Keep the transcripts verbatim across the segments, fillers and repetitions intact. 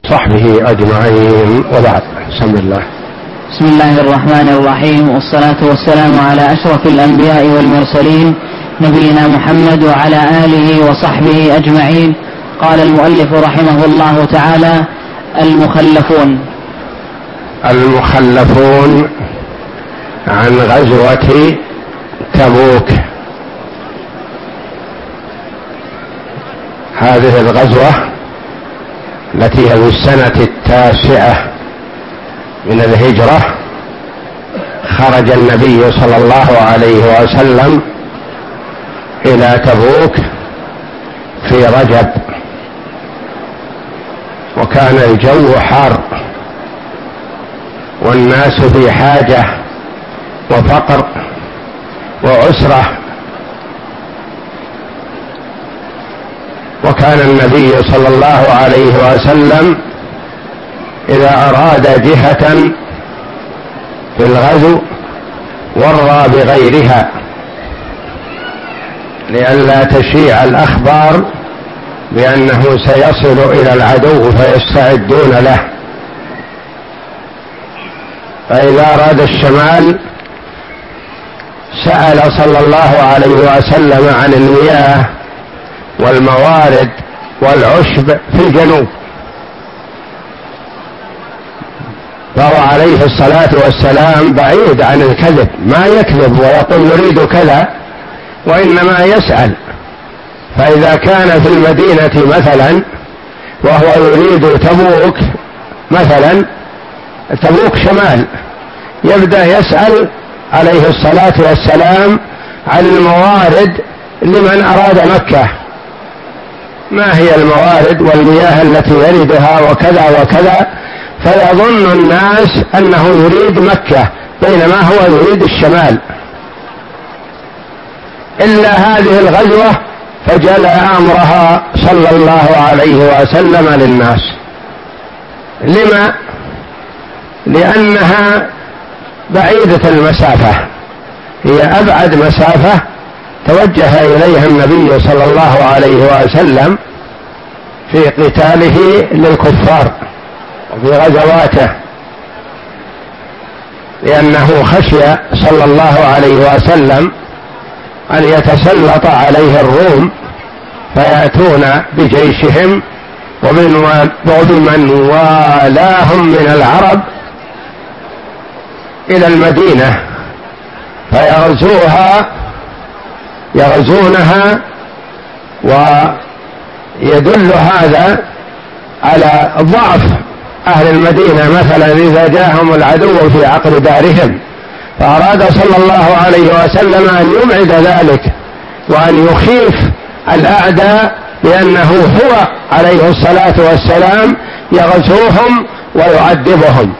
وصحبه أجمعين، وبعد. بسم الله. بسم الله الرحمن الرحيم، والصلاة والسلام على أشرف الأنبياء والمرسلين نبينا محمد وعلى آله وصحبه أجمعين. قال المؤلف رحمه الله تعالى: المخلفون. المخلفون عن غزوة تبوك. هذه الغزوة التي هي في السنة التاسعة من الهجرة خرج النبي صلى الله عليه وسلم إلى تبوك في رجب، وكان الجو حار والناس في حاجة وفقر وعسرة، وكان النبي صلى الله عليه وسلم إذا أراد جهة في الغزو ورى بغيرها لئلا تشيع الأخبار بأنه سيصل إلى العدو فيستعدون له. فإذا أراد الشمال سأل صلى الله عليه وسلم عن المياه والموارد والعشب في الجنوب، فهو عليه الصلاة والسلام بعيد عن الكذب، ما يكذب ويقول نريد كذا، وإنما يسأل. فإذا كان في المدينة مثلا وهو يريد تبوك مثلا، تبوك شمال، يبدأ يسأل عليه الصلاة والسلام عن الموارد لمن أراد مكة، ما هي الموارد والمياه التي يردها وكذا وكذا، فيظن الناس أنه يريد مكة بينما هو يريد الشمال. إلا هذه الغزوة فجلى أمرها صلى الله عليه وسلم للناس. لما؟ لأنها بعيدة المسافة، هي أبعد مسافة توجه إليها النبي صلى الله عليه وسلم في قتاله للكفار وفي غزواته، لأنه خشي صلى الله عليه وسلم أن يتسلط عليه الروم فيأتون بجيشهم ومن والاهم من العرب إلى المدينة فيغزوها يغزونها. ويدل هذا على ضعف أهل المدينة مثلا إذا جاءهم العدو في عقر دارهم، فأراد صلى الله عليه وسلم أن يبعد ذلك وأن يخيف الأعداء بأنه هو عليه الصلاة والسلام يغزوهم ويعذبهم،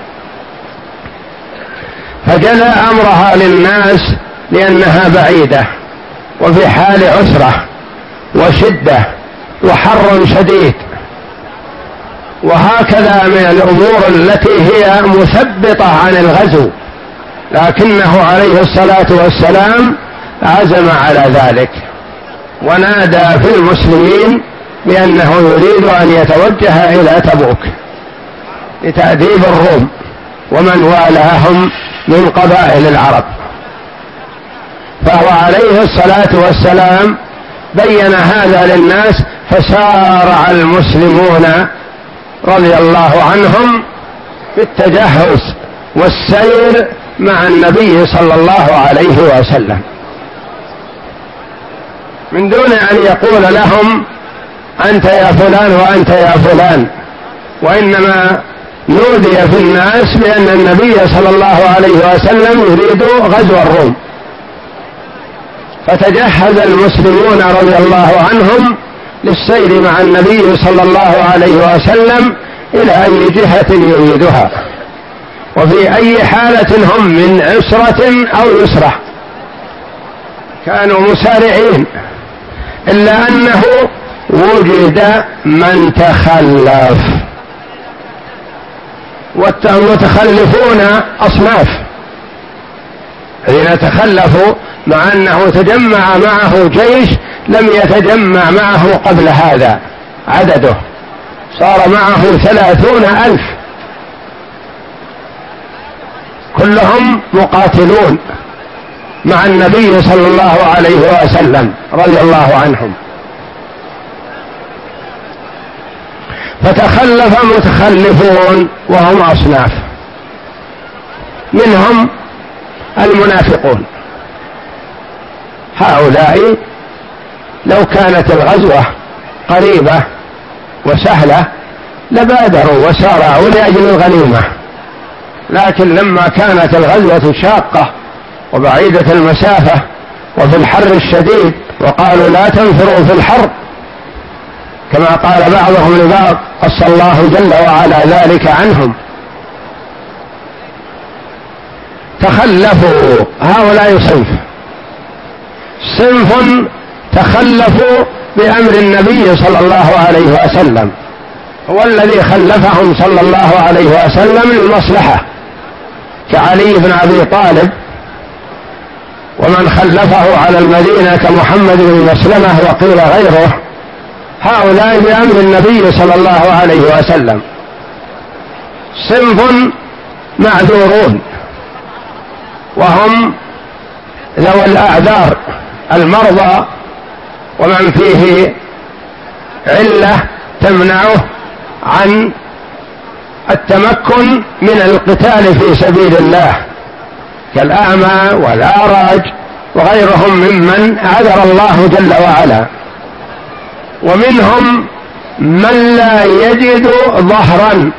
فجلى أمرها للناس لأنها بعيدة وفي حال عسرة وشدة وحر شديد. وهكذا من الأمور التي هي مثبطة عن الغزو، لكنه عليه الصلاة والسلام عزم على ذلك ونادى في المسلمين بأنه يريد أن يتوجه إلى تبوك لتأديب الروم ومن والاهم من قبائل العرب. فهو عليه الصلاة والسلام بين هذا للناس، فسارع المسلمون رضي الله عنهم في التجهز والسير مع النبي صلى الله عليه وسلم، من دون أن يقول لهم أنت يا فلان وأنت يا فلان، وإنما نودي في الناس بأن النبي صلى الله عليه وسلم يريد غزو الروم. فتجهز المسلمون رضي الله عنهم للسير مع النبي صلى الله عليه وسلم إلى أي جهة يريدها، وفي أي حالة هم من عسرة أو يسرة كانوا مسارعين، إلا أنه وجد من تخلف، والمتخلفون أصناف. الذين تخلفوا مع أنه تجمع معه جيش لم يتجمع معه قبل هذا عدده، صار معه ثلاثون ألف كلهم مقاتلون مع النبي صلى الله عليه وسلم رضي الله عنهم. فتخلف متخلفون وهم أصناف، منهم المنافقون. هؤلاء لو كانت الغزوة قريبة وسهلة لبادروا وسارعوا لأجل الغنيمة، لكن لما كانت الغزوة شاقة وبعيدة المسافة وفي الحر الشديد وقالوا لا تنفروا في الحر كما قال بعضهم لبعض قص الله جل وعلا ذلك عنهم، تخلفوا. هؤلاء صنف صنف تخلفوا بأمر النبي صلى الله عليه وسلم، هو الذي خلفهم صلى الله عليه وسلم للمصلحة، كعلي بن أبي طالب، ومن خلفه على المدينة كمحمد بن مسلمة وقيل غيره. هؤلاء بأمر النبي صلى الله عليه وسلم. صنف معذورون وهم ذوي الأعذار، المرضى ومن فيه علة تمنعه عن التمكن من القتال في سبيل الله، كالأعمى والأعرج وغيرهم ممن عذر الله جل وعلا. ومنهم من لا يجد ظهرا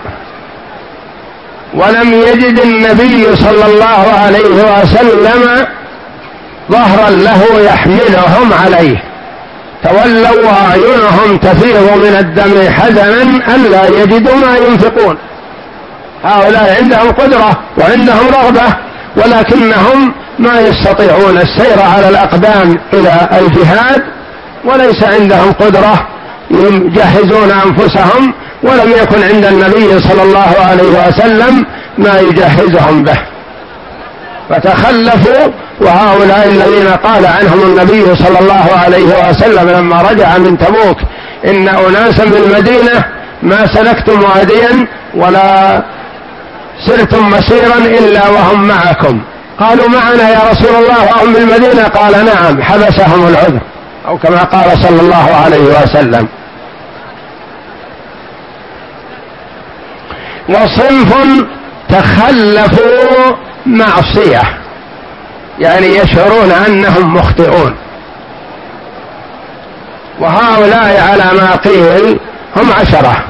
ولم يجد النبي صلى الله عليه وسلم ظهرا له يحملهم عليه، تولوا وأعينهم تفيض من الدم حزنا ألا يجدوا ما ينفقون. هؤلاء عندهم قدرة وعندهم رغبة ولكنهم ما يستطيعون السير على الأقدام إلى الجهاد، وليس عندهم قدرة يجهزون أنفسهم، ولم يكن عند النبي صلى الله عليه وسلم ما يجهزهم به، فتخلفوا. وهؤلاء الذين قال عنهم النبي صلى الله عليه وسلم لما رجع من تبوك إن أناسا بالمدينة ما سلكتم واديا ولا سرتم مسيرا إلا وهم معكم، قالوا معنا يا رسول الله وهم بالمدينة؟ قال نعم، حبسهم العذر، أو كما قال صلى الله عليه وسلم. وصنف تخلفوا معصية، يعني يشعرون أنهم مخطئون، وهؤلاء على ما قيل هم عشرة.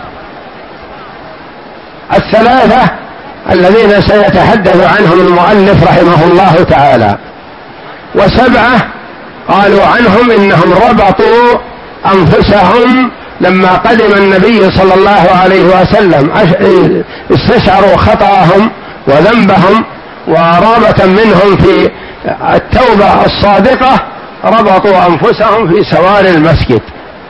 الثلاثة الذين سيتحدث عنهم المؤلف رحمه الله تعالى، وسبعة قالوا عنهم إنهم ربطوا أنفسهم لما قدم النبي صلى الله عليه وسلم، استشعروا خطأهم وذنبهم ورغبة منهم في التوبة الصادقة، ربطوا أنفسهم في سوار المسجد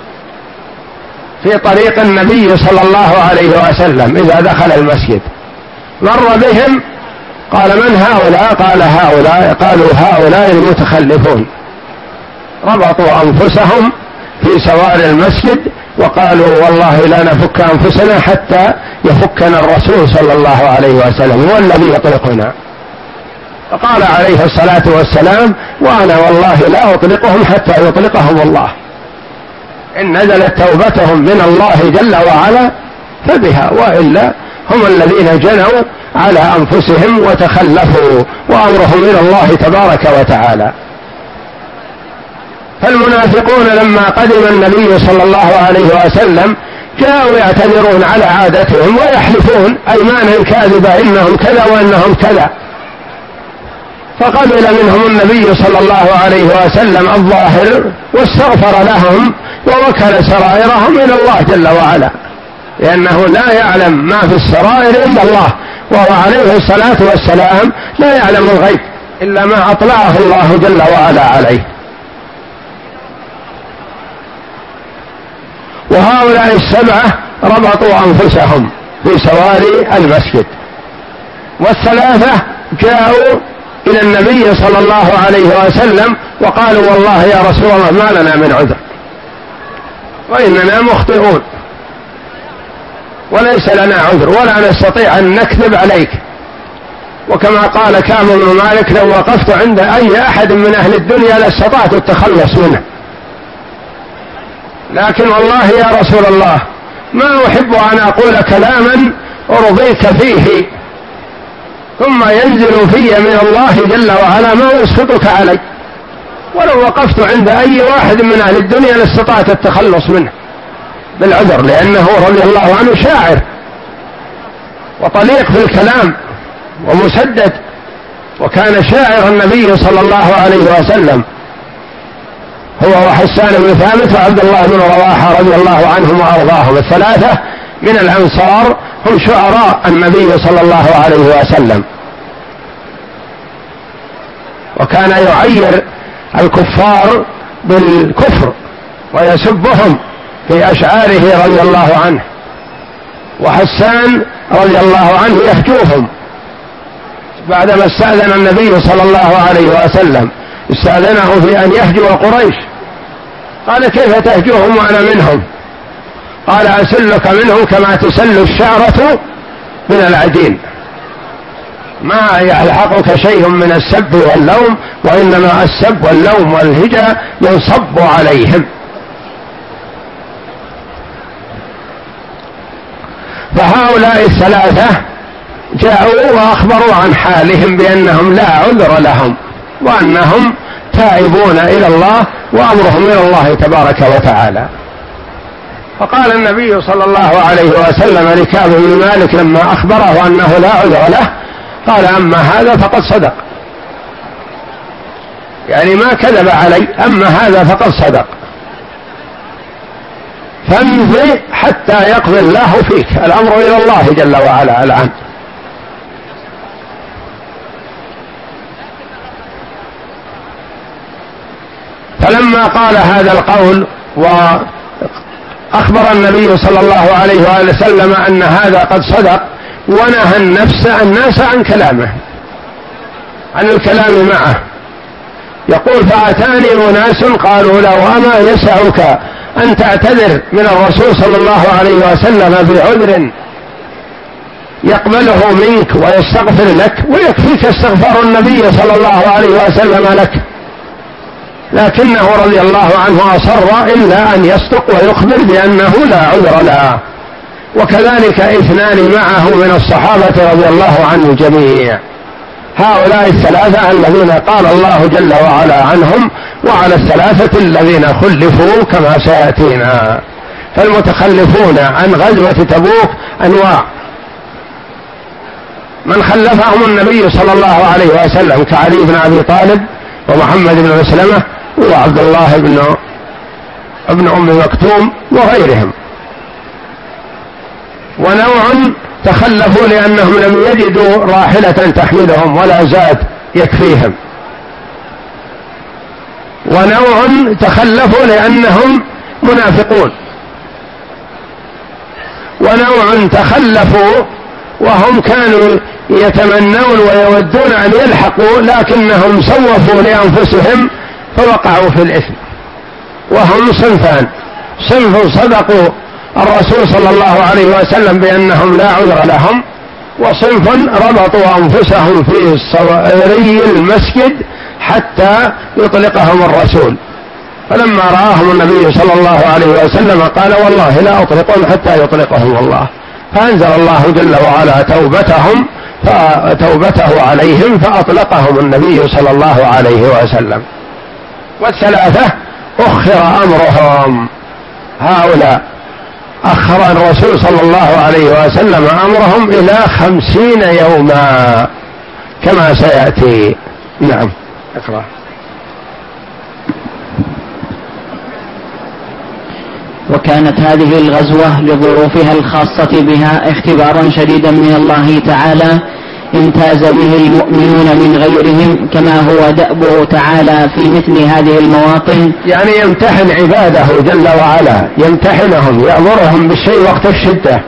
في طريق النبي صلى الله عليه وسلم. إذا دخل المسجد مر بهم قال من هؤلاء؟ قال هؤلاء قالوا هؤلاء المتخلفون، ربطوا أنفسهم في سوار المسجد وقالوا والله لا نفك أنفسنا حتى يفكنا الرسول صلى الله عليه وسلم، هو الذي يطلقنا. فقال عليه الصلاة والسلام وأنا والله لا أطلقهم حتى يطلقهم الله، إن نزلت توبتهم من الله جل وعلا فبها، وإلا هم الذين جنوا على أنفسهم وتخلفوا، وأمرهم إلى الله تبارك وتعالى. فالمنافقون لما قدم النبي صلى الله عليه وسلم جاءوا يعتذرون على عادتهم ويحلفون أيمانا كاذبة إنهم كذا وإنهم كذا، فقبل منهم النبي صلى الله عليه وسلم الظاهر واستغفر لهم ووكل سرائرهم إلى الله جل وعلا، لأنه لا يعلم ما في السرائر إلا الله، وهو عليه الصلاة والسلام لا يعلم الغيب إلا ما أطلعه الله جل وعلا عليه. وهؤلاء السبعة ربطوا أنفسهم في سواري المسجد، والثلاثة جاءوا إلى النبي صلى الله عليه وسلم وقالوا والله يا رسول الله ما لنا من عذر وإننا مخطئون. وليس لنا عذر ولا نستطيع أن نكذب عليك. وكما قال كعب بن مالك: لو وقفت عند أي أحد من أهل الدنيا لاستطعت التخلص منه، لكن والله يا رسول الله ما أحب أن أقول كلاما أرضيك فيه ثم ينزل في من الله جل وعلا ما يسخطك علي، ولو وقفت عند أي واحد من أهل الدنيا لاستطعت التخلص منه بالعذر، لأنه رضي الله عنه شاعر وطليق في الكلام ومسدد، وكان شاعر النبي صلى الله عليه وسلم هو وحسان بن ثابت وعبد الله بن رواحة رضي الله عنهم وأرضاهم، الثلاثة من الأنصار هم شعراء النبي صلى الله عليه وسلم. وكان يعير الكفار بالكفر ويسبهم في أشعاره رضي الله عنه، وحسان رضي الله عنه يهجوهم بعدما استأذن النبي صلى الله عليه وسلم، استأذنه في أن يهجو قريش، قال: كيف تهجوهم وأنا منهم؟ قال: أسلك منهم كما تسل الشعرة من العجين، ما يلحقك شيء من السب واللوم، وإنما السب واللوم والهجا ينصب عليهم. فهؤلاء الثلاثة جاءوا وأخبروا عن حالهم بأنهم لا عذر لهم، وأنهم تائبون إلى الله وأمرهم إلى الله تبارك وتعالى. فقال النبي صلى الله عليه وسلم لكعب بن مالك لما أخبره أنه لا عذر له، قال: أما هذا فقد صدق، يعني ما كذب علي، أما هذا فقد صدق، فامضي حتى يقضي الله فيك، الأمر إلى الله جل وعلا الآن. فلما قال هذا القول وأخبر النبي صلى الله عليه وآله وسلم أن هذا قد صدق، ونهى النفس الناس عن كلامه، عن الكلام معه، يقول: فأتاني أناس قالوا: لو أما يسعك أن تعتذر من الرسول صلى الله عليه وسلم بعذر يقبله منك ويستغفر لك، ويكفيك استغفار النبي صلى الله عليه وسلم لك، لكنه رضي الله عنه أصر إلا أن يصدق ويخبر بأنه لا عذر له. وكذلك اثنان معه من الصحابة رضي الله عنه جميع، هؤلاء الثلاثة الذين قال الله جل وعلا عنهم: وعلى الثلاثة الذين خلفوا كما سيأتينا. فالمتخلفون عن غزوة تبوك أنواع: من خلفهم النبي صلى الله عليه وسلم كعلي بن أبي طالب ومحمد بن مسلمة وعبد الله بن ابن أم مكتوم وغيرهم. ونوع تخلفوا لأنهم لم يجدوا راحلة تحملهم ولا زاد يكفيهم. ونوع تخلفوا لأنهم منافقون. ونوع تخلفوا وهم كانوا يتمنون ويودون أن يلحقوا لكنهم سوفوا لأنفسهم فوقعوا في الإثم. وهم صنفان: صنف صدقوا الرسول صلى الله عليه وسلم بأنهم لا عذر لهم، وصنف ربطوا أنفسهم في صواري المسجد حتى يطلقهم الرسول، فلما رآهم النبي صلى الله عليه وسلم قال: والله لا أطلقهم حتى يطلقهم الله، فأنزل الله جل وعلا توبتهم فتوبته عليهم فأطلقهم النبي صلى الله عليه وسلم. والثلاثة أخر أمرهم، هؤلاء أخر الرسول صلى الله عليه وسلم أمرهم إلى خمسين يوما كما سيأتي. نعم، اقرأ. وكانت هذه الغزوة لظروفها الخاصة بها اختبارا شديدا من الله تعالى امتاز به المؤمنون من غيرهم، كما هو دأبه تعالى في مثل هذه المواطن، يعني يمتحن عباده جل وعلا، يمتحنهم، يأمرهم بالشيء وقت الشدة،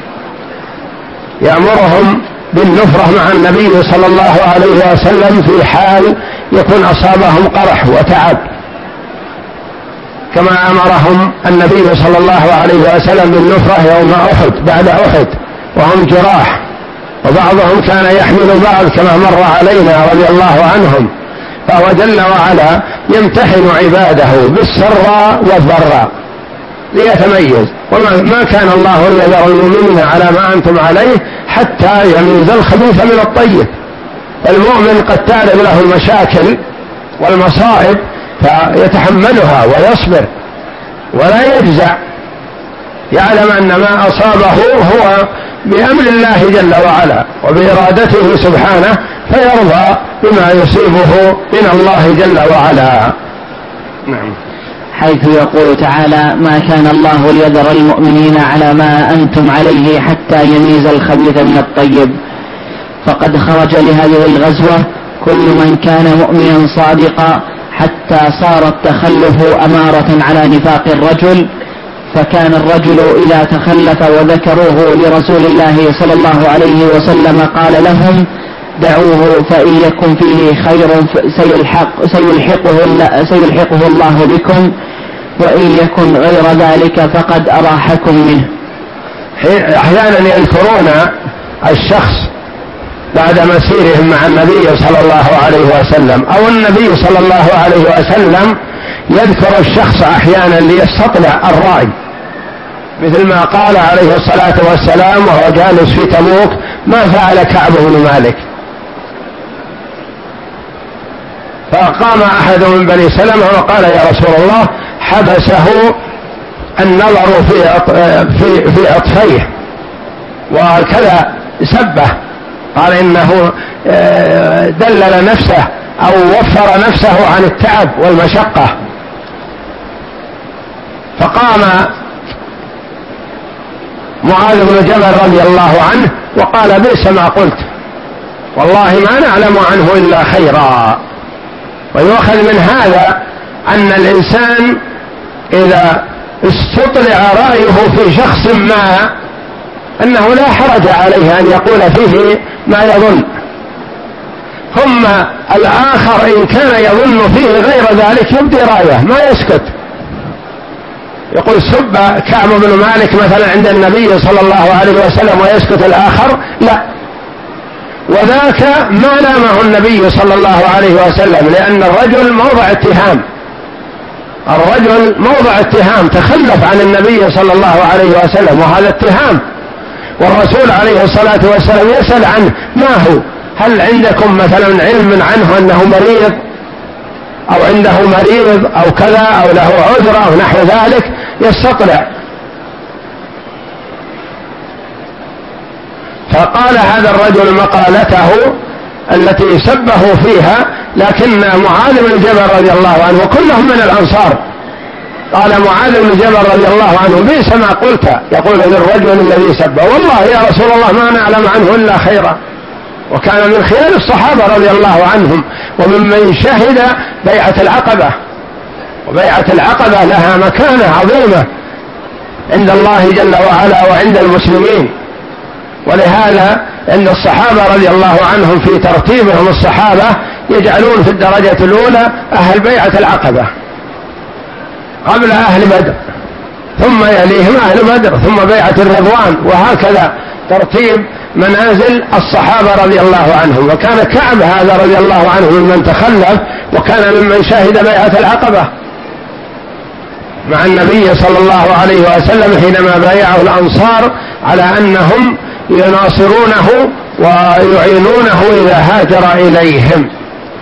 يأمرهم بالنفرة مع النبي صلى الله عليه وسلم في حال يكون أصابهم قرح وتعب، كما أمرهم النبي صلى الله عليه وسلم بالنفرة يوم أحد بعد أحد وهم جراح، وبعضهم كان يحمل بعض كما مر علينا رضي الله عنهم. فهو جل وعلا يمتحن عباده بالسراء والضراء ليتميز، وما كان الله ليذر المؤمنين على ما أنتم عليه حتى يميز الخبيث من الطيب. المؤمن قد تعرض له المشاكل والمصائب فيتحملها ويصبر ولا يجزع، يعلم أن ما أصابه هو بأمر الله جل وعلا وبإرادته سبحانه، فيرضى بما يصيبه من الله جل وعلا. نعم. حيث يقول تعالى: ما كان الله ليذر المؤمنين على ما أنتم عليه حتى يميز الخبيث من الطيب. فقد خرج لهذه الغزوة كل من كان مؤمنا صادقا حتى صار التخلف أمارة على نفاق الرجل، فكان الرجل إذا تخلف وذكروه لرسول الله صلى الله عليه وسلم قال لهم: دعوه فإن يكن فيه خير سيلحق سيلحقه, سيلحقه الله بكم، وإن يكن غير ذلك فقد أراحكم منه. أحيانا يذكرون الشخص بعد مسيرهم مع النبي صلى الله عليه وسلم، أو النبي صلى الله عليه وسلم يذكر الشخص أحيانا ليستطلع الرأي، مثل ما قال عليه الصلاة والسلام وهو جالس في تبوك: ما فعل كعب بن مالك؟ فقام أحد من بني سلمة وقال: يا رسول الله، حبسه النظر في في في عطفيه وكذا سبه، قال إنه دلل نفسه أو وفر نفسه عن التعب والمشقة. فقام معاذ بن جبل رضي الله عنه وقال: بئس ما قلت، والله ما نعلم عنه إلا خيرا. ويؤخذ من هذا أن الإنسان إذا استطلع رأيه في شخص ما أنه لا حرج عليه أن يقول فيه ما يظن، ثم الآخر إن كان يظن فيه غير ذلك يبدي رأيه ما يسكت، يقول سب كعب بن مالك مثلا عند النبي صلى الله عليه وسلم ويسكت الآخر، لا، وذاك ما لامه النبي صلى الله عليه وسلم، لأن الرجل موضع اتهام، الرجل موضع اتهام، تخلف عن النبي صلى الله عليه وسلم وهذا اتهام، والرسول عليه الصلاة والسلام يسأل عنه: ما هو؟ هل عندكم مثلا علم عنه أنه مريض أو عنده مريض أو كذا أو له عذر أو نحو ذلك؟ يستطلع. فقال هذا الرجل مقالته التي سبه فيها، لكن معاذ بن جبل رضي الله عنه وكلهم من الأنصار قال معاذ بن جبل رضي الله عنه: بئس ما قلت، يقول للرجل الذي سبه: والله يا رسول الله ما نعلم عنه إلا خيرا. وكان من خيار الصحابة رضي الله عنهم وممن شهد بيعة العقبة، وبيعة العقبة لها مكانة عظيمة عند الله جل وعلا وعند المسلمين. ولهذا أن الصحابة رضي الله عنهم في ترتيبهم الصحابة يجعلون في الدرجة الأولى أهل بيعة العقبة قبل أهل بدر، ثم يليهم أهل بدر، ثم بيعة الرضوان، وهكذا ترتيب منازل الصحابة رضي الله عنهم. وكان كعب هذا رضي الله عنه ممن تخلف، وكان ممن شهد بيعة العقبة مع النبي صلى الله عليه وسلم حينما بايعه الأنصار على أنهم يناصرونه ويعينونه إذا هاجر إليهم.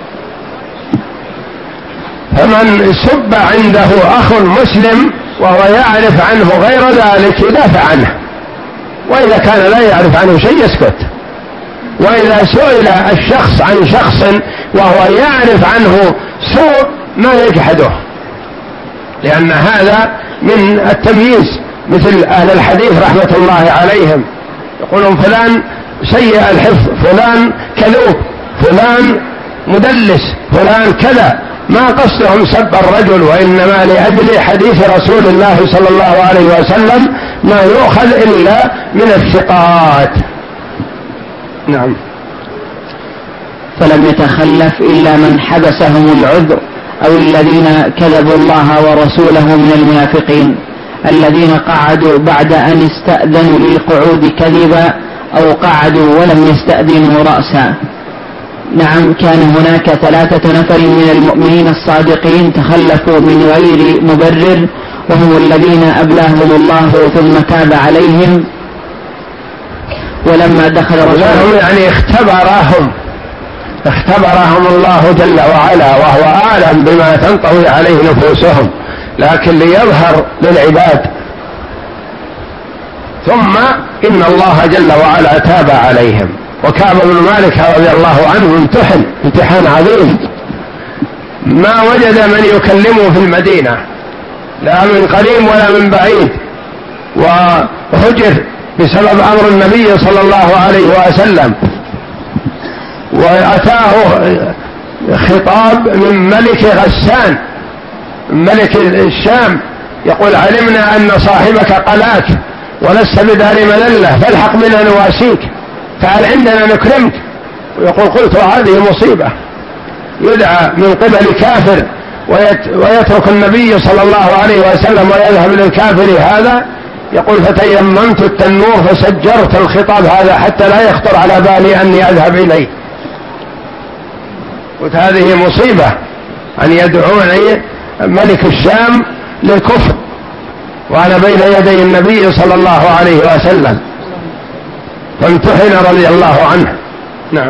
فمن سب عنده أخ مسلم وهو يعرف عنه غير ذلك يدافع عنه، وإذا كان لا يعرف عنه شيء يسكت. وإذا سئل الشخص عن شخص وهو يعرف عنه سوء ما يجحده، لأن هذا من التمييز، مثل أهل الحديث رحمة الله عليهم يقولون فلان سيء الحفظ، فلان كذوب، فلان مدلس، فلان كذا، ما قصدهم سب الرجل، وإنما لأجل حديث رسول الله صلى الله عليه وسلم ما يؤخذ إلا من الثقات. نعم. فلم يتخلف إلا من حبسهم العذر أو الذين كذبوا الله ورسوله من المنافقين الذين قعدوا بعد أن استأذنوا للقعود كذبا أو قعدوا ولم يستأذنوا رأسا. نعم، كان هناك ثلاثة نفر من المؤمنين الصادقين تخلفوا من غير مبرر، وهم الذين أبلاهم الله ثم تاب عليهم. ولما دخل رسول يعني اختبرهم اختبرهم الله جل وعلا، وهو أعلم بما تنطوي عليه نفوسهم، لكن ليظهر للعباد. ثم إن الله جل وعلا تاب عليهم. وكعب بن مالك رضي الله عنه امتحن امتحان عظيم، ما وجد من يكلمه في المدينة لا من قريب ولا من بعيد، وهجر بسبب أمر النبي صلى الله عليه وسلم، وأتاه خطاب من ملك غسان ملك الشام يقول: علمنا أن صاحبك قلاك ولست بدار ملله، فالحق بنا نواسيك، تعال عندنا نكرمك. ويقول: قلت هذه مصيبة، يدعى من قبل كافر ويترك النبي صلى الله عليه وسلم ويذهب للكافر هذا. يقول: فتيممت التنور فسجرت الخطاب هذا حتى لا يخطر على بالي أني أذهب إليه. قلت: هذه مصيبة أن يدعوني ملك الشام للكفر وأنا بين يدي النبي صلى الله عليه وسلم. فامتحن رضي الله عنه. نعم.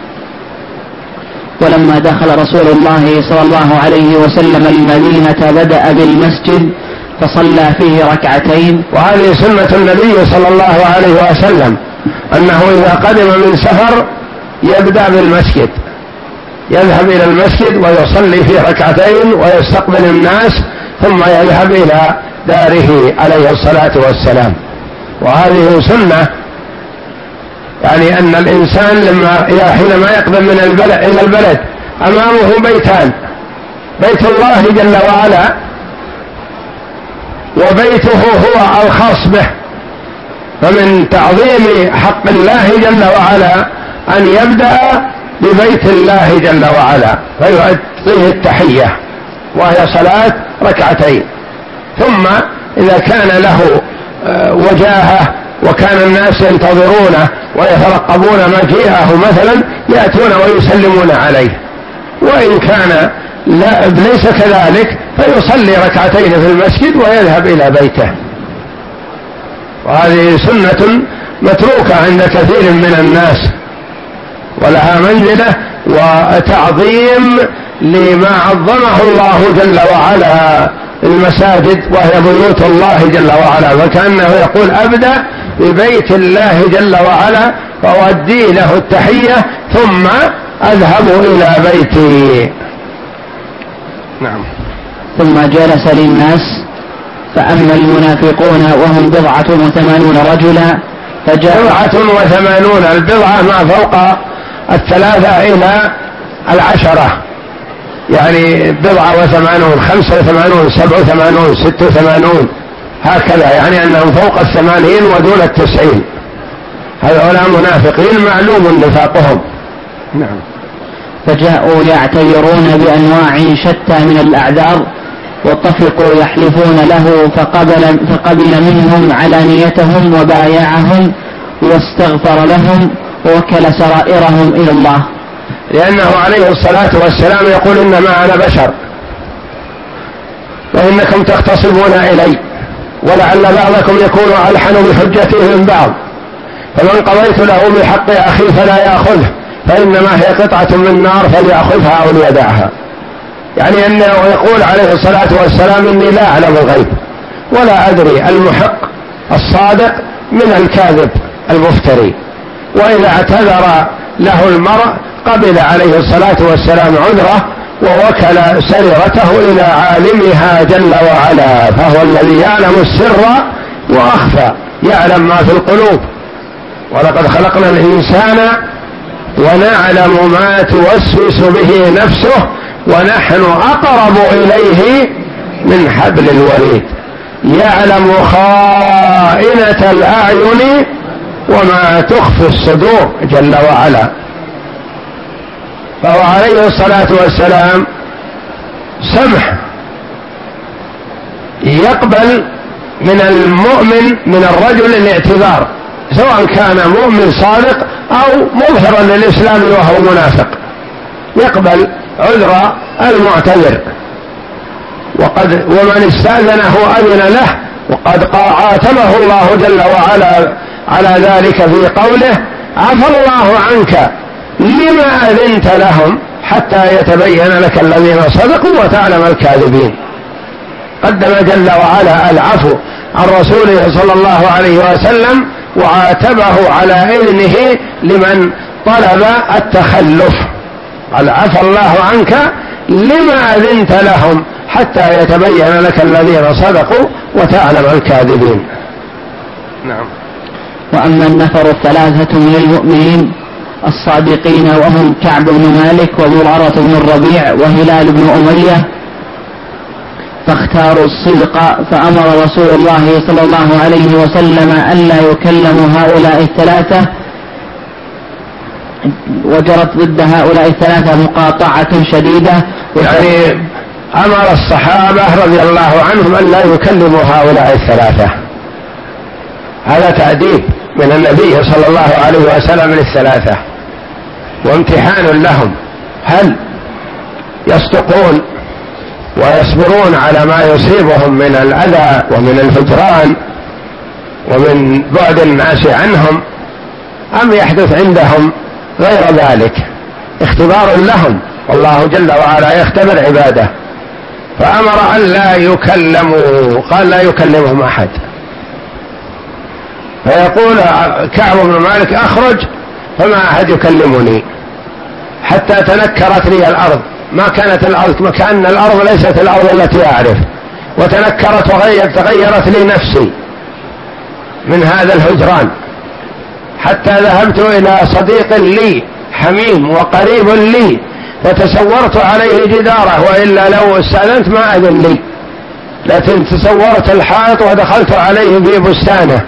ولما دخل رسول الله صلى الله عليه وسلم المدينة بدأ بالمسجد فصلى فيه ركعتين. وهذه سنة النبي صلى الله عليه وسلم، أنه إذا قدم من سفر يبدأ بالمسجد، يذهب إلى المسجد ويصلي فيه ركعتين ويستقبل الناس ثم يذهب إلى داره عليه الصلاة والسلام. وهذه سنة، يعني أن الإنسان لما حينما يقدم من البلد إلى البلد أمامه بيتان: بيت الله جل وعلا، وبيته هو الخاص به. فمن تعظيم حق الله جل وعلا أن يبدأ ببيت الله جل وعلا فيؤديه التحية وهي صلاة ركعتين. ثم إذا كان له وجاهة وكان الناس ينتظرونه ويترقبون مجيئه مثلا يأتون ويسلمون عليه، وإن كان لا ليس كذلك فيصلي ركعتين في المسجد ويذهب إلى بيته. وهذه سنة متروكة عند كثير من الناس، ولها منزلة وتعظيم لما عظمه الله جل وعلا المساجد، وهي بيوت الله جل وعلا. فكأنه يقول: أبدأ ببيت الله جل وعلا فأؤدي له التحية ثم أذهب إلى بيتي. نعم. ثم جلس للناس، فأما المنافقون وهم بضعة وثمانون رجلا فجاء بضعة وثمانون، البضعة ما فوق الثلاثة إلى العشرة، يعني بضعة وثمانون، خمسة وثمانون، سبع وثمانون، ست وثمانون، هكذا، يعني أنهم فوق الثمانين ودون التسعين. هؤلاء منافقين معلوم نفاقهم. نعم. فجاءوا يعتذرون بأنواع شتى من الأعذار، واتفقوا يحلفون له، فقبل, فقبل منهم علانيتهم وبايعهم واستغفر لهم ووكل سرائرهم إلى الله. لأنه عليه الصلاة والسلام يقول: إنما أنا بشر وإنكم تختصمون إلي، ولعل بعضكم يكون ألحن بحجته من بعض، فمن قضيت له بحق أخي فلا يأخذه، فإنما هي قطعة من نار فليأخذها أو ليدعها. يعني أنه يقول عليه الصلاة والسلام: إني لا أعلم الغيب ولا أدري المحق الصادق من الكاذب المفتري. وإذا اعتذر له المرء قبل عليه الصلاة والسلام عذره ووكل سريرته إلى عالمها جل وعلا، فهو الذي يعلم السر وأخفى، يعلم ما في القلوب. ولقد خلقنا الإنسان ونعلم ما توسوس به نفسه ونحن أقرب إليه من حبل الوريد، يعلم خائنة الأعين وما تخفي الصدور جل وعلا. فهو عليه الصلاة والسلام سمح يقبل من المؤمن من الرجل الاعتذار، سواء كان مؤمن صادق أو مظهرا للإسلام وهو منافق، يقبل عذر المعتذر. وقد ومن استأذنه أذن له، وقد عاتبه الله جل وعلا على ذلك في قوله: عفى الله عنك لما أذنت لهم حتى يتبين لك الذين صدقوا وتعلم الكاذبين. قدم جل وعلا العفو عن رسوله صلى الله عليه وسلم، وعاتبه على إذنه لمن طلب التخلف. قال: عفى الله عنك لما أذنت لهم حتى يتبين لك الذين صدقوا وتعلم الكاذبين. نعم. وأما النفر الثلاثة من المؤمنين الصادقين وهم كعب بن مالك وزرارة بن الربيع وهلال بن أمية فاختاروا الصدق، فأمر رسول الله صلى الله عليه وسلم ألا يكلموا هؤلاء الثلاثة، وجرت ضد هؤلاء الثلاثة مقاطعة شديدة. يعني أمر الصحابة رضي الله عنهم أن لا يكلموا هؤلاء الثلاثة، هذا تأديب من النبي صلى الله عليه وسلم للثلاثة وامتحان لهم، هل يصدقون ويصبرون على ما يصيبهم من الأذى ومن الهجران ومن بعد الناس عنهم، أم يحدث عندهم غير ذلك؟ اختبار لهم، والله جل وعلا يختبر عباده. فأمر أن لا يكلموا، قال: لا يكلمهم أحد. فيقول كعب بن مالك: أخرج، فما أحد يكلمني حتى تنكرت لي الأرض، ما كانت الأرض كأن الأرض ليست الأرض التي أعرف، وتنكرت وغيرت تغيرت لي نفسي من هذا الهجران، حتى ذهبت إلى صديق لي حميم وقريب لي وتصورت عليه جداره، وإلا لو استأذنت ما أذن لي، لكن تصورت الحائط ودخلت عليه في بستانه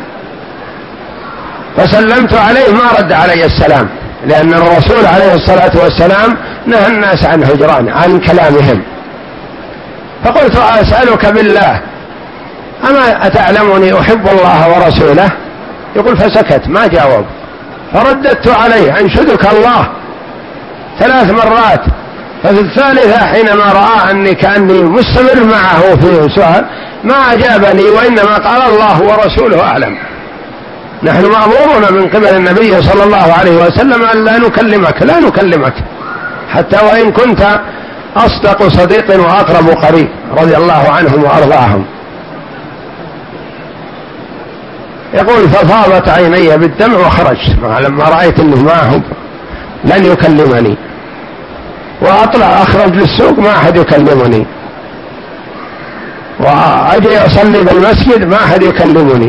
فسلمت عليه، ما رد علي السلام، لأن الرسول عليه الصلاة والسلام نهى الناس عن هجران عن كلامهم. فقلت: أسألك بالله أما أتعلمني أحب الله ورسوله؟ يقول: فسكت ما جاوب. فرددت عليه: أنشدك الله، ثلاث مرات. ففي الثالثة حينما رأى أني كأني مستمر معه في سؤال ما أجابني، وإنما قال: الله ورسوله أعلم. نحن مأمورون من قبل النبي صلى الله عليه وسلم أن لا نكلمك، لا نكلمك حتى وإن كنت أصدق صديق وأقرب قريب، رضي الله عنهم وأرضاهم. يقول: ففاضت عيني بالدمع وخرجت لما رأيت أنه ما هو لن يكلمني، وأطلع أخرج للسوق ما أحد يكلمني، وأجي أصلي بالمسجد ما أحد يكلمني.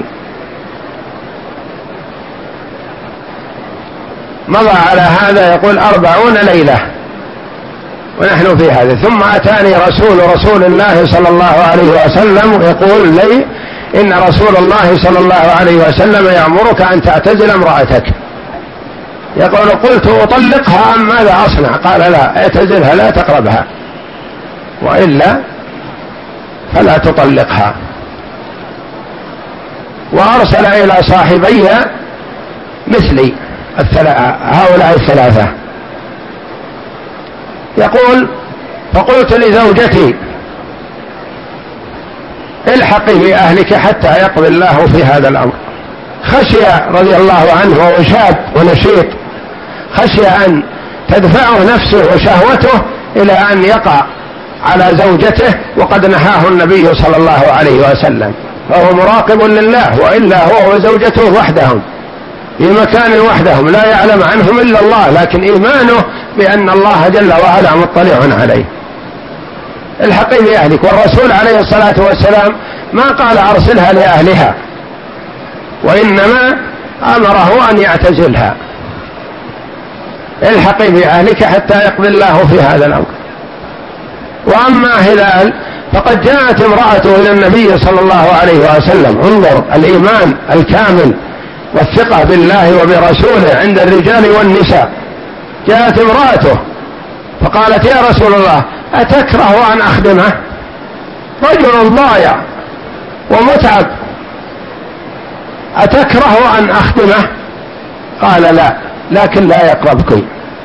مضى على هذا يقول أربعون ليلة ونحن في هذا، ثم أتاني رسول رسول الله صلى الله عليه وسلم يقول لي: إن رسول الله صلى الله عليه وسلم يأمرك أن تعتزل امرأتك. يقول: قلت: أطلقها أم ماذا أصنع؟ قال: لا، اعتزلها، لا تقربها، وإلا فلا تطلقها. وأرسل إلى صاحبي مثلي هؤلاء الثلاثة. يقول: فقلت لزوجتي: الحقي بأهلك حتى يقضي الله في هذا الأمر. خشي رضي الله عنه وهو شاب ونشيط، خشي أن تدفعه نفسه وشهوته إلى أن يقع على زوجته، وقد نهاه النبي صلى الله عليه وسلم، فهو مراقب لله، وإلا هو وزوجته وحدهم في مكان وحدهم لا يعلم عنهم إلا الله، لكن إيمانه بأن الله جل وعلا مطلع عليه. الحقي بأهلك. والرسول عليه الصلاة والسلام ما قال أرسلها لأهلها، وإنما أمره أن يعتزلها. الحقي بأهلك حتى يقضي الله في هذا الأمر. وأما هلال فقد جاءت امرأته إلى النبي صلى الله عليه وسلم، انظر الإيمان الكامل والثقة بالله وبرسوله عند الرجال والنساء. جاءت امرأته فقالت: يا رسول الله، أتكره أن أخدمه؟ رجل ضايع ومتعب، أتكره أن أخدمه؟ قال لا، لكن لا يقربك.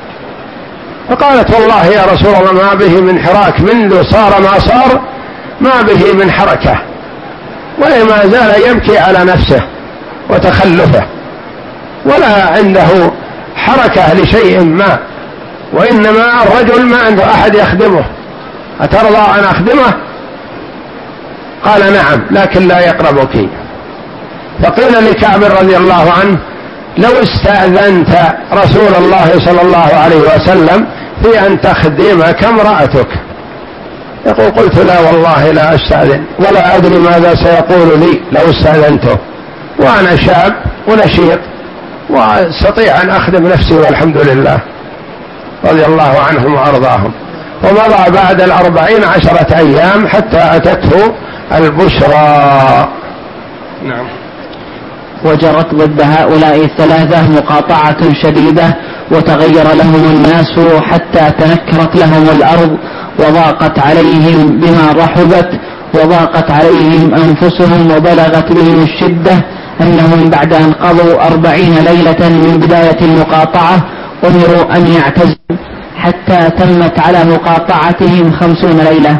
فقالت والله يا رسول الله ما به من حراك، منذ صار ما صار ما به من حركة، وما زال يبكي على نفسه وتخلفه، ولا عنده حركة لشيء ما، وإنما الرجل ما عنده أحد يخدمه، أترضى أن أخدمه؟ قال نعم، لكن لا يقربك. فقيل لكعب رضي الله عنه لو استأذنت رسول الله صلى الله عليه وسلم في أن تخدمك امرأتك، يقول قلت لا والله لا أستأذن، ولا أدري ماذا سيقول لي لو استأذنته، وأنا شاب ونشيط واستطيع أن أخدم نفسي والحمد لله، رضي الله عنهم وأرضاهم. ومضى بعد الأربعين عشرة أيام حتى أتته البشرى. نعم. وجرت ضد هؤلاء الثلاثة مقاطعة شديدة، وتغير لهم الناس حتى تنكرت لهم الأرض، وضاقت عليهم بما رحبت، وضاقت عليهم أنفسهم، وبلغت بهم الشدة أنهم بعد أن قضوا أربعين ليلة من بداية المقاطعة أمروا أن يعتزلوا حتى تمت على مقاطعتهم خمسون ليلة.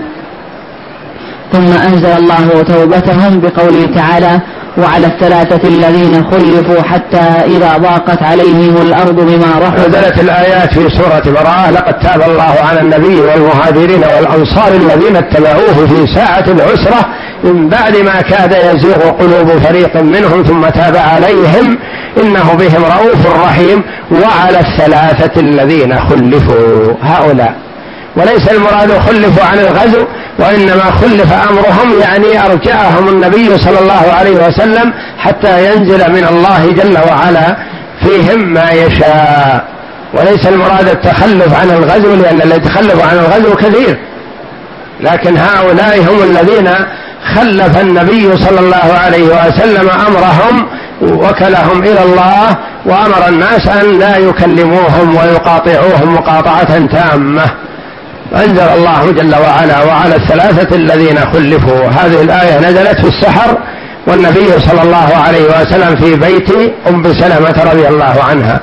ثم أنزل الله توبتهم بقوله تعالى: وعلى الثلاثة الذين خلفوا حتى إذا ضاقت عليهم الأرض بما رحبت. نزلت الآيات في سورة براءة: لقد تاب الله على النبي والمهاجرين والأنصار الذين اتبعوه في ساعة العسرة من بعد ما كاد يزيغ قلوب فريق منهم ثم تاب عليهم إنه بهم رؤوف رحيم. وعلى الثلاثة الذين خلفوا، هؤلاء، وليس المراد خلفوا عن الغزو، وإنما خلف أمرهم، يعني أرجعهم النبي صلى الله عليه وسلم حتى ينزل من الله جل وعلا فيهم ما يشاء، وليس المراد التخلف عن الغزو، لأن الذي يتخلف عن الغزو كثير، لكن هؤلاء هم الذين خلف النبي صلى الله عليه وسلم أمرهم، وكلهم إلى الله، وأمر الناس أن لا يكلموهم ويقاطعوهم مقاطعة تامة. أنزل الله جل وعلا: وعلى الثلاثة الذين خلفوا. هذه الآية نزلت في السحر، والنبي صلى الله عليه وسلم في بيت أم سلمة رضي الله عنها،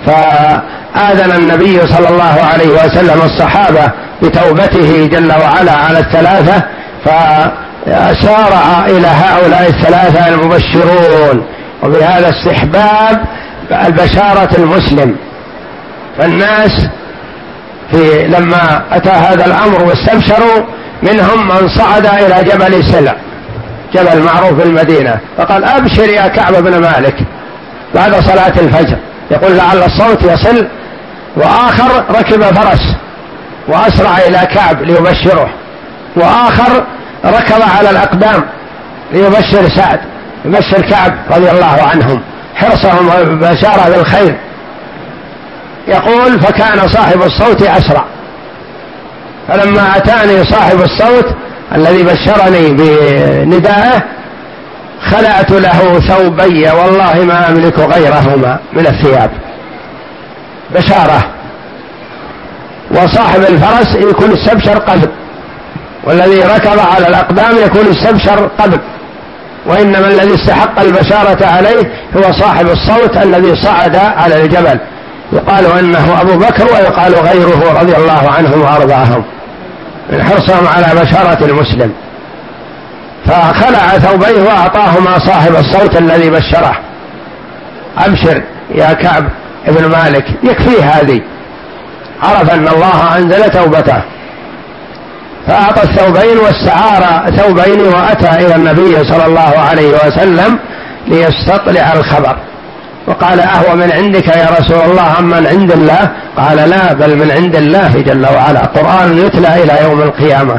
فآذن النبي صلى الله عليه وسلم الصحابة بتوبته جل وعلا على الثلاثة، فسارع إلى هؤلاء الثلاثة المبشرون، وبهذا استحباب البشارة المسلم. فالناس في لما أتى هذا الأمر واستبشروا، منهم من صعد إلى جبل سلع، جبل معروف في المدينة، فقال: أبشر يا كعب بن مالك، بعد صلاة الفجر، يقول لعل الصوت يصل. وآخر ركب فرس وأسرع إلى كعب ليبشره، وآخر ركب على الأقدام ليبشر سعد، يبشر كعب رضي الله عنهم، حرصهم وبشارة بالخير. يقول: فكان صاحب الصوت أسرع، فلما أتاني صاحب الصوت الذي بشرني بندائه خلعت له ثوبي والله ما أملك غيرهما من الثياب، بشارة. وصاحب الفرس يكون استبشر قبل، والذي ركب على الأقدام يكون استبشر قبل، وإنما الذي استحق البشارة عليه هو صاحب الصوت الذي صعد على الجبل، يقال أنه أبو بكر ويقال غيره رضي الله عنهم وأرضاهم من حرصهم على بشارة المسلم. فخلع ثوبيه وأعطاهما صاحب الصوت الذي بشره: أبشر يا كعب ابن مالك، يكفي هذه. عرف أن الله أنزل توبته، فأعطى الثوبين واستعار ثوبين، وأتى إلى النبي صلى الله عليه وسلم ليستطلع الخبر، وقال: أهو من عندك يا رسول الله أم من عند الله؟ قال: لا، بل من عند الله جل وعلا، قرآن يتلى إلى يوم القيامة.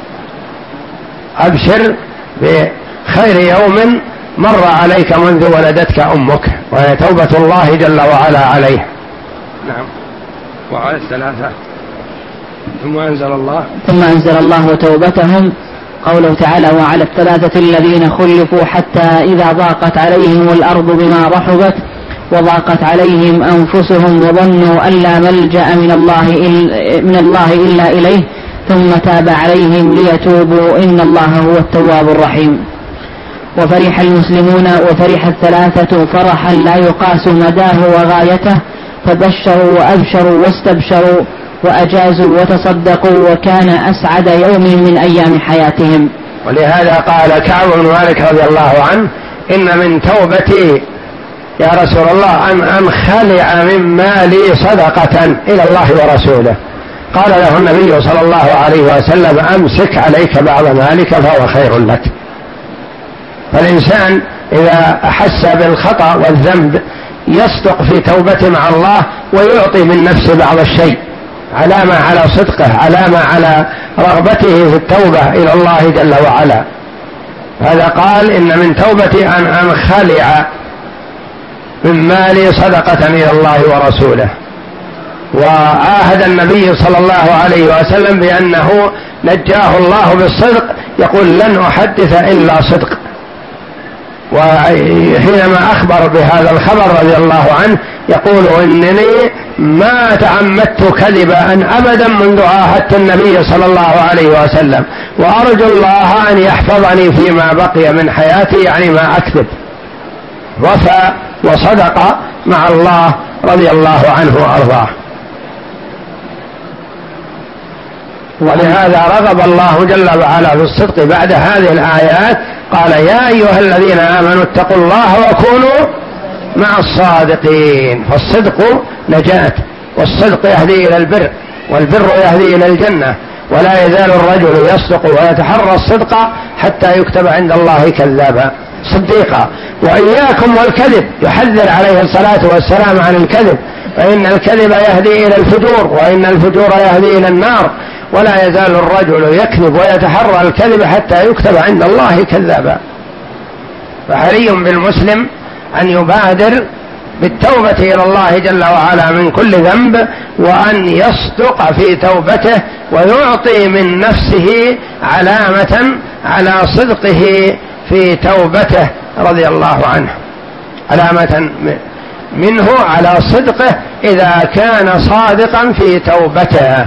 أبشر بخير يوم مر عليك منذ ولدتك أمك، وهي توبة الله جل وعلا عليه. نعم. وعلى الثلاثة ثم أنزل الله ثم أنزل الله توبتهم، قوله تعالى: وعلى الثلاثة الذين خلفوا حتى إذا ضاقت عليهم الأرض بما رحبت وضاقت عليهم أنفسهم وظنوا أن لا ملجأ من الله من الله إلا إليه ثم تاب عليهم ليتوبوا إن الله هو التواب الرحيم. وفرح المسلمون وفرح الثلاثة فرحا لا يقاس مداه وغايته، فبشروا وأبشروا واستبشروا وأجازوا وتصدقوا، وكان أسعد يوم من أيام حياتهم. ولهذا قال كعب بن مالك رضي الله عنه: إن من توبتي يا رسول الله أن أنخلع من مالي صدقة إلى الله ورسوله. قال له النبي صلى الله عليه وسلم: أمسك عليك بعض مالك فهو خير لك. فالإنسان إذا أحس بالخطأ والذنب يصدق في توبته مع الله ويعطي من نفسه بعض الشيء علامة على صدقه، علامة على رغبته في التوبة إلى الله جل وعلا. هذا قال: إن من توبتي أن أنخلع من مالي صدقة إلى الله ورسوله. وعاهد النبي صلى الله عليه وسلم بأنه نجاه الله بالصدق، يقول: لن أحدث إلا صدق. وحينما أخبر بهذا الخبر رضي الله عنه يقول: إنني ما تعمدت كذبا أبدا منذ عاهدت النبي صلى الله عليه وسلم، وأرجو الله أن يحفظني فيما بقي من حياتي، يعني ما أكذب. وفى وصدق مع الله رضي الله عنه وأرضاه. ولهذا رغب الله جل وعلا في الصدق بعد هذه الآيات، قال: يا أيها الذين آمنوا اتقوا الله وكونوا مع الصادقين. فالصدق نجاة، والصدق يهدي إلى البر، والبر يهدي إلى الجنة. ولا يزال الرجل يصدق ويتحرى الصدق حتى يكتب عند الله كذابا صديقا. وإياكم والكذب، يحذر عليه الصلاة والسلام عن الكذب، فإن الكذب يهدي إلى الفجور، وإن الفجور يهدي إلى النار. ولا يزال الرجل يكذب ويتحرى الكذب حتى يكتب عند الله كذابا. فحري بالمسلم أن يبادر بالتوبة إلى الله جل وعلا من كل ذنب، وأن يصدق في توبته ويعطي من نفسه علامة على صدقه في توبته رضي الله عنه، علامة منه على صدقه إذا كان صادقا في توبته.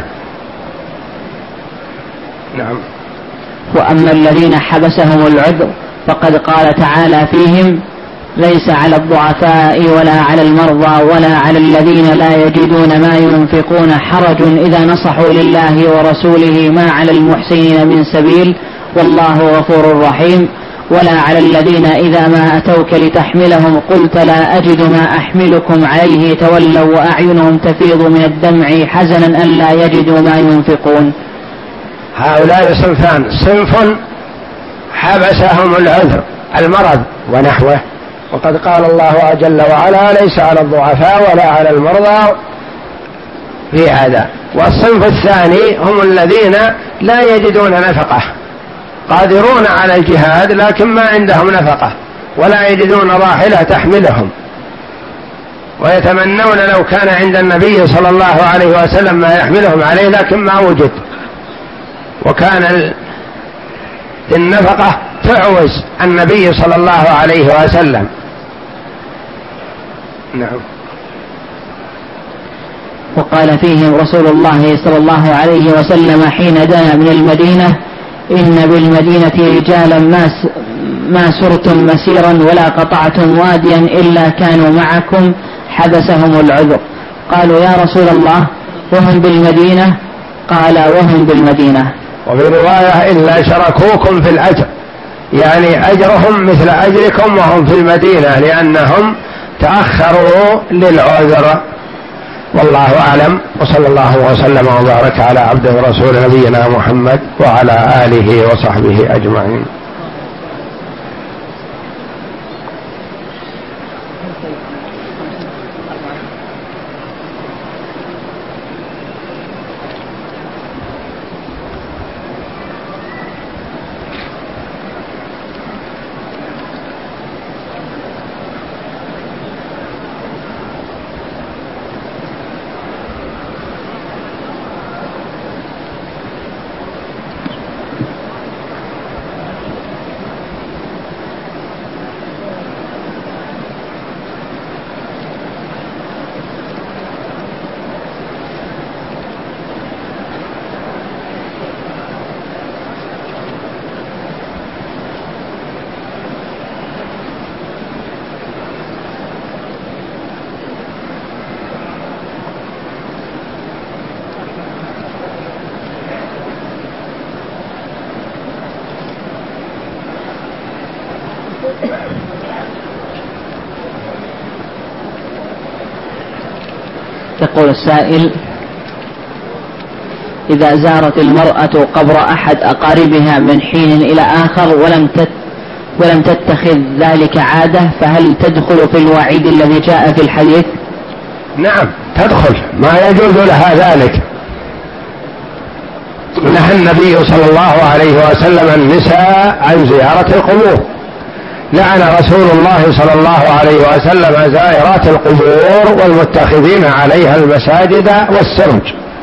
نعم. وأما الذين حبسهم العذر فقد قال تعالى فيهم: ليس على الضعفاء ولا على المرضى ولا على الذين لا يجدون ما ينفقون حرج إذا نصحوا لله ورسوله ما على المحسنين من سبيل والله غفور رحيم. ولا على الذين إذا ما أتوك لتحملهم قلت لا أجد ما أحملكم عليه تولوا وأعينهم تفيض من الدمع حزنا أن لا يجدوا ما ينفقون. هؤلاء صنفان: صنف حبسهم العذر، المرض ونحوه، وقد قال الله جل وعلا: ليس على الضعفاء ولا على المرضى في هذا. والصنف الثاني هم الذين لا يجدون نفقة، قادرون على الجهاد لكن ما عندهم نفقة، ولا يجدون راحلة تحملهم، ويتمنون لو كان عند النبي صلى الله عليه وسلم ما يحملهم عليه لكن ما وجد. وكان النفقة تعوز النبي صلى الله عليه وسلم. نعم. وقال فيهم رسول الله صلى الله عليه وسلم حين دنا من المدينة: إن بالمدينة رجالا ما ما سرتم مسيرا ولا قطعتم واديا إلا كانوا معكم حبسهم العذر. قالوا: يا رسول الله وهم بالمدينة؟ قال: وهم بالمدينة. وفي رواية: إلا شركوكم في الأجر، يعني أجرهم مثل أجركم وهم في المدينة، لأنهم تأخروا للعذر. والله أعلم، وصلى الله وسلم وبارك على عبده ورسول نبينا محمد وعلى آله وصحبه أجمعين. يقول السائل: إذا زارت المرأة قبر أحد أقاربها من حين إلى آخر ولم تت ولم تتخذ ذلك عادة، فهل تدخل في الوعيد الذي جاء في الحديث؟ نعم تدخل، ما يجوز لها ذلك. نهى النبي صلى الله عليه وسلم النساء عن زيارة القبور، لعن رسول الله صلى الله عليه وسلم زائرات القبور والمتخذين عليها المساجد والسرج،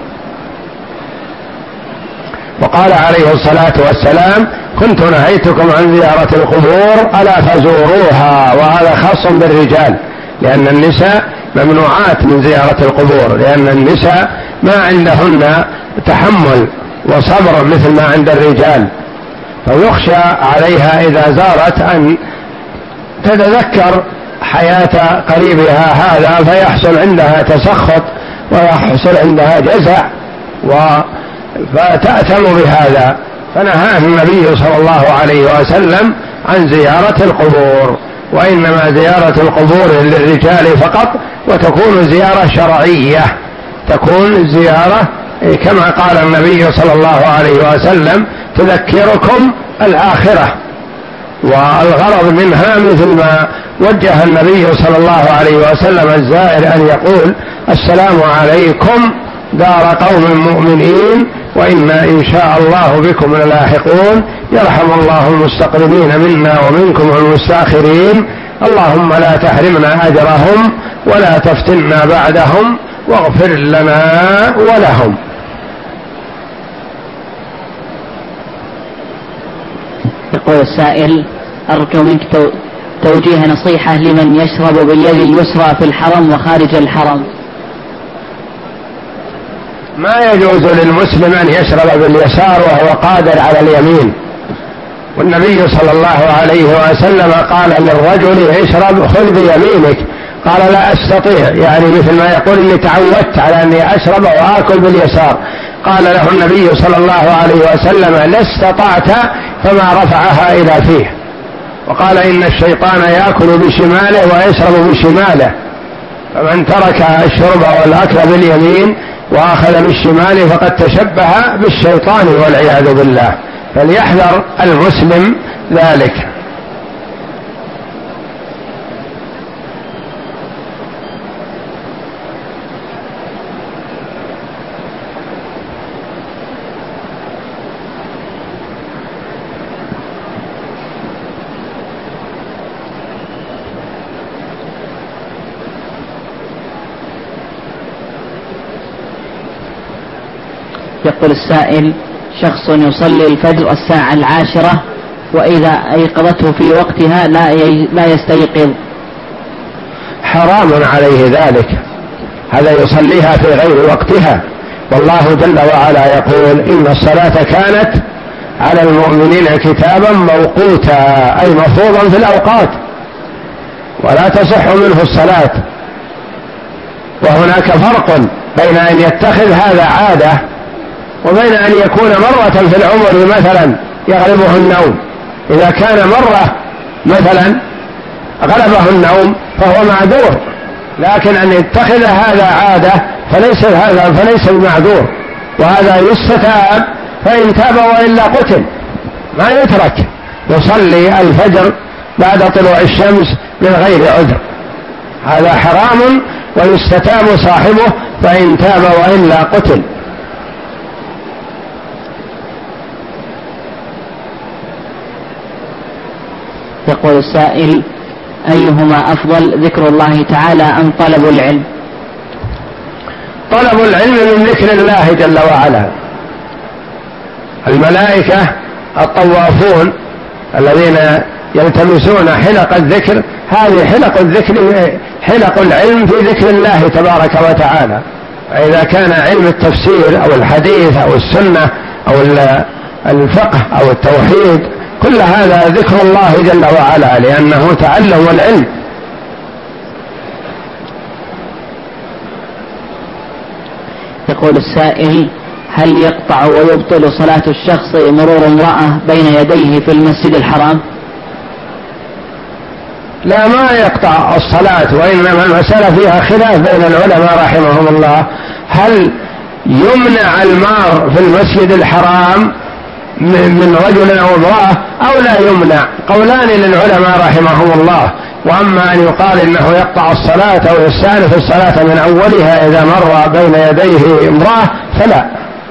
وقال عليه الصلاة والسلام: كنت نهيتكم عن زيارة القبور ألا فزوروها. وهذا خاص بالرجال، لأن النساء ممنوعات من زيارة القبور، لأن النساء ما عندهن تحمل وصبر مثل ما عند الرجال، فيخشى عليها إذا زارت أن تتذكر حياة قريبها هذا فيحصل عندها تسخط ويحصل عندها جزع فتأثم بهذا، فنهاه النبي صلى الله عليه وسلم عن زيارة القبور، وإنما زيارة القبور للرجال فقط، وتكون زيارة شرعية، تكون زيارة كما قال النبي صلى الله عليه وسلم: تذكركم الآخرة. والغرض منها مثل ما وجه النبي صلى الله عليه وسلم الزائر أن يقول: السلام عليكم دار قوم مؤمنين وإنا إن شاء الله بكم للاحقون، يرحم الله المستقدمين منا ومنكم المستأخرين، اللهم لا تحرمنا أجرهم ولا تفتنا بعدهم واغفر لنا ولهم. يقول السائل: أرجو منك توجيه نصيحة لمن يشرب باليد اليسرى في الحرم وخارج الحرم. ما يجوز للمسلم أن يشرب باليسار وهو قادر على اليمين، والنبي صلى الله عليه وسلم قال للرجل: اشرب خذ بيمينك، قال: لا أستطيع، يعني مثل ما يقول إني تعودت على أني أشرب وآكل باليسار. قال له النبي صلى الله عليه وسلم: لا استطعت، فما رفعها إلى فيه. وقال: إن الشيطان يأكل بشماله ويشرب بشماله، فمن ترك الشرب والأكل باليمين وأخذ بالشمال فقد تشبه بالشيطان والعياذ بالله، فليحذر المسلم ذلك. يقول السائل: شخص يصلي الفجر الساعة العاشرة وإذا أيقظته في وقتها لا يستيقظ، حرام عليه ذلك، هذا يصليها في غير وقتها، والله جل وعلا يقول: إن الصلاة كانت على المؤمنين كتابا موقوتا، أي مفروضا في الأوقات، ولا تصح منه الصلاة. وهناك فرق بين أن يتخذ هذا عادة وبين أن يكون مرة في العمر مثلا يغلبه النوم. إذا كان مرة مثلا غلبه النوم فهو معذور، لكن أن يتخذ هذا عادة فليس هذا فليس المعذور، وهذا يستتاب، فإن تاب وإلا قتل، ما يترك يصلي الفجر بعد طلوع الشمس من غير عذر، هذا حرام ويستتاب صاحبه، فإن تاب وإلا قتل. يقول السائل: أيهما أفضل، ذكر الله تعالى أم طلب العلم؟ طلب العلم من ذكر الله جل وعلا. الملائكة الطوافون الذين يلتمسون حلق الذكر، هذه حلق الذكر حلق العلم في ذكر الله تبارك وتعالى. فإذا كان علم التفسير أو الحديث أو السنة أو الفقه أو التوحيد، كل هذا ذكر الله جل وعلا، لأنه تعلم العلم. يقول السائل: هل يقطع ويبطل صلاة الشخص مرور امرأة بين يديه في المسجد الحرام؟ لا ما يقطع الصلاة، وإنما المسألة فيها خلاف بين العلماء رحمهم الله، هل يمنع المار في المسجد الحرام من رجل أو امرأة أو لا يمنع؟ قولان للعلماء رحمهم الله. وأما أن يقال إنه يقطع الصلاة أو يستأنف الصلاة من أولها إذا مر بين يديه امرأة فلا.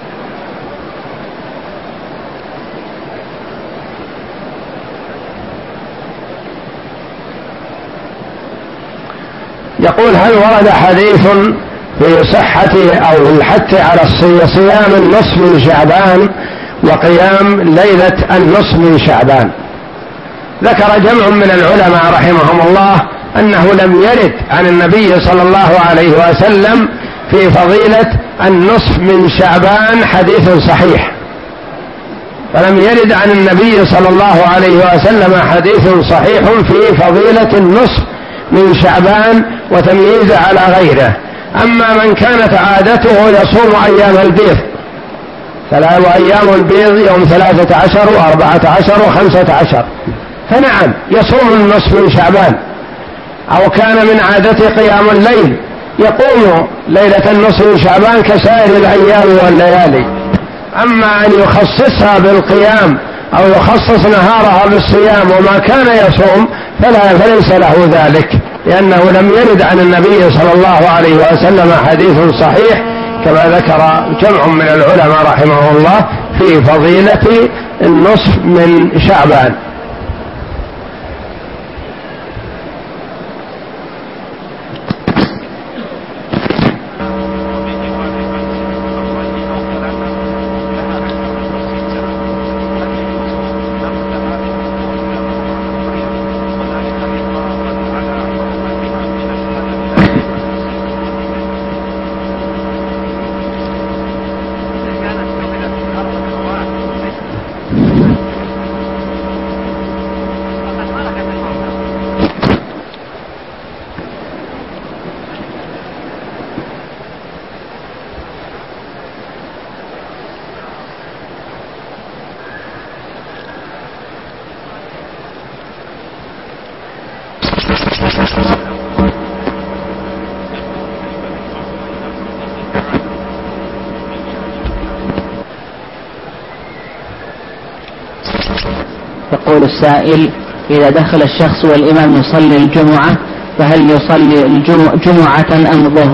يقول هل ورد حديث في صحة أو الحث على صيام النصف من شعبان وقيام ليلة النصف من شعبان؟ ذكر جمع من العلماء رحمهم الله أنه لم يرد عن النبي صلى الله عليه وسلم في فضيلة النصف من شعبان حديث صحيح، فلم يرد عن النبي صلى الله عليه وسلم حديث صحيح في فضيلة النصف من شعبان وتمييز على غيره. أما من كانت عادته يصوم أيام البيض، وأيام البيض يوم ثلاثة عشر وأربعة عشر وخمسة عشر، فنعم يصوم النصف من شعبان، أو كان من عادته قيام الليل يقوم ليلة النصف من شعبان كسائر الأيام والليالي. أما أن يخصصها بالقيام أو يخصص نهارها بالصيام وما كان يصوم فلا فليس له ذلك، لأنه لم يرد عن النبي صلى الله عليه وسلم حديث صحيح كما ذكر جمع من العلماء رحمه الله في فضيلة النصف من شعبان. يقول السائل: إذا دخل الشخص والإمام يصلي الجمعة فهل يصلي الجمعة أم ظهر؟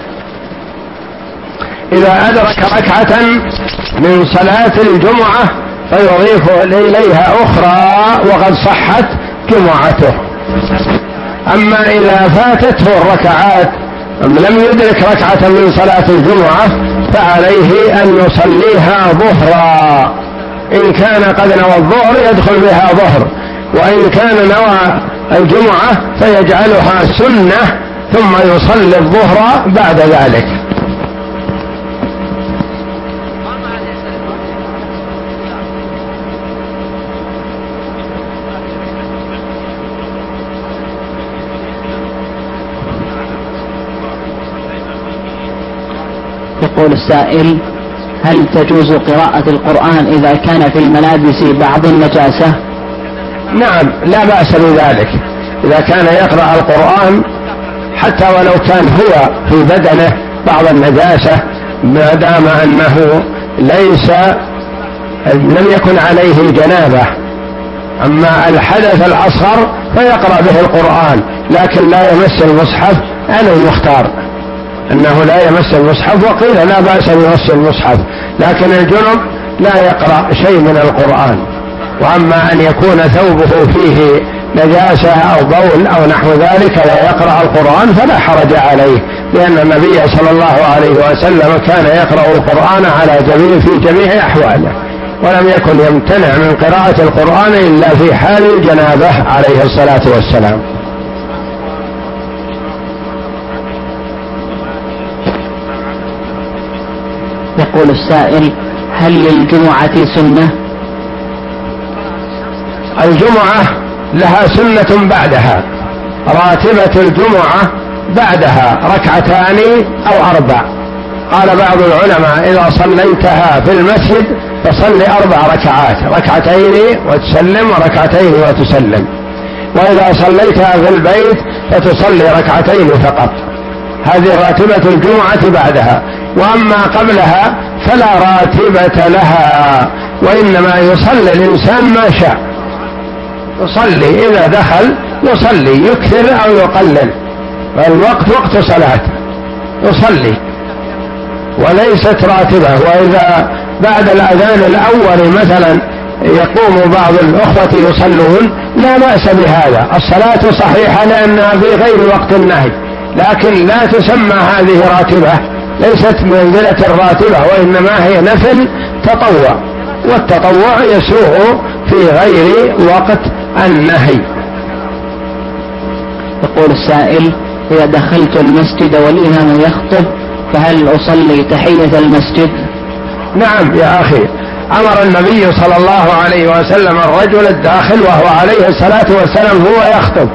إذا أدرك ركعة من صلاة الجمعة فيضيف إليها أخرى وقد صحت جمعته. أما إذا فاتته الركعات لم يدرك ركعة من صلاة الجمعة فعليه أن يصليها ظهرا، إن كان قد نوى الظهر يدخل بها ظهر، وإن كان نوى الجمعة فيجعلها سنة ثم يصلي الظهر بعد ذلك. يقول السائل: هل تجوز قراءة القرآن إذا كان في الملابس بعض النجاسة؟ نعم لا بأس بذلك، إذا كان يقرأ القرآن حتى ولو كان هو في بدنه بعض النجاسة ما دام أنه ليس لم يكن عليه جنابة. أما الحدث الأصغر فيقرأ به القرآن لكن لا يمس المصحف، أنا المختار أنه لا يمس المصحف، وقيل لا بأس بمس المصحف، لكن الجنب لا يقرأ شيء من القرآن. وأما أن يكون ثوبه فيه نجاسة أو بول أو نحو ذلك لا يقرأ القرآن فلا حرج عليه، لأن النبي صلى الله عليه وسلم كان يقرأ القرآن على جميع في جميع أحواله، ولم يكن يمتنع من قراءة القرآن إلا في حال الجنابة عليه الصلاة والسلام. يقول السائل: هل للجمعة سنة؟ الجمعة لها سنة بعدها، راتبة الجمعة بعدها ركعتان أو أربع. قال بعض العلماء: إذا صليتها في المسجد فصل أربع ركعات، ركعتين وتسلم وركعتين وتسلم. وإذا صليتها في البيت فتصلي ركعتين فقط، هذه راتبة الجمعة بعدها. وأما قبلها فلا راتبة لها، وإنما يصلي الإنسان ما شاء، يصلي إذا دخل يصلي يكثر أو يقلل، فالوقت وقت صلاة يصلي وليست راتبة. وإذا بعد الأذان الأول مثلا يقوم بعض الأخوة يصلون لا بأس بهذا، الصلاة صحيحة لأنها في غير وقت النهي، لكن لا تسمى هذه راتبة، ليست منزلة الراتبة، وإنما هي نفل تطوع، والتطوع يسوغ في غير وقت النهي. يقول السائل: إذا دخلت المسجد والإمام يخطب فهل أصلي تحية المسجد؟ نعم يا أخي، أمر النبي صلى الله عليه وسلم الرجل الداخل وهو عليه الصلاة والسلام هو يخطب،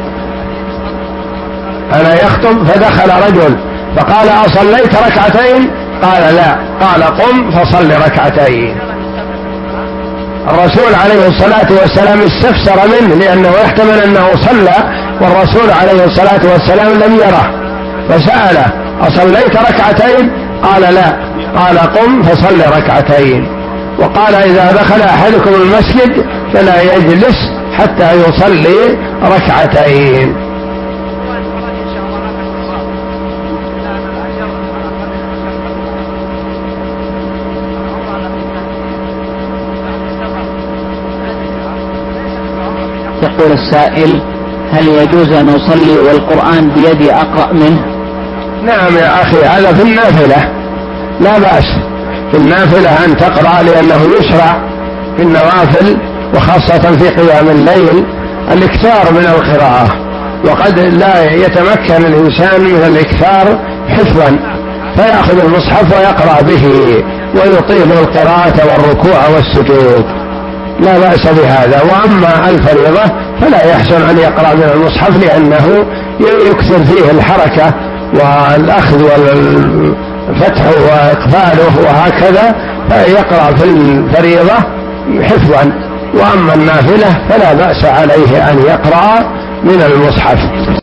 أنا يخطب فدخل رجل فقال: أصليت ركعتين؟ قال: لا. قال: قم فصل ركعتين. الرسول عليه الصلاة والسلام استفسر منه لأنه يحتمل أنه صلى والرسول عليه الصلاة والسلام لم يره، فسأله: أصليت ركعتين؟ قال: لا. قال: قم فصل ركعتين. وقال: إذا دخل أحدكم المسجد فلا يجلس حتى يصلي ركعتين. يقول السائل: هل يجوز أن أصلي والقرآن بيدي أقرأ منه؟ نعم يا أخي، هذا في النافلة لا بأس، في النافلة أن تقرأ، لأنه يشرع في النوافل وخاصة في قيام الليل الإكثار من القراءة، وقد لا يتمكن الإنسان من الإكثار حفظا فيأخذ المصحف ويقرأ به ويطيل القراءة والركوع والسجود، لا بأس بهذا. وأما الفريضة فلا يحسن أن يقرأ من المصحف لأنه يكثر فيه الحركة والأخذ والفتح وإقباله وهكذا، فيقرأ في الفريضة حفظا. وأما النافلة فلا بأس عليه أن يقرأ من المصحف.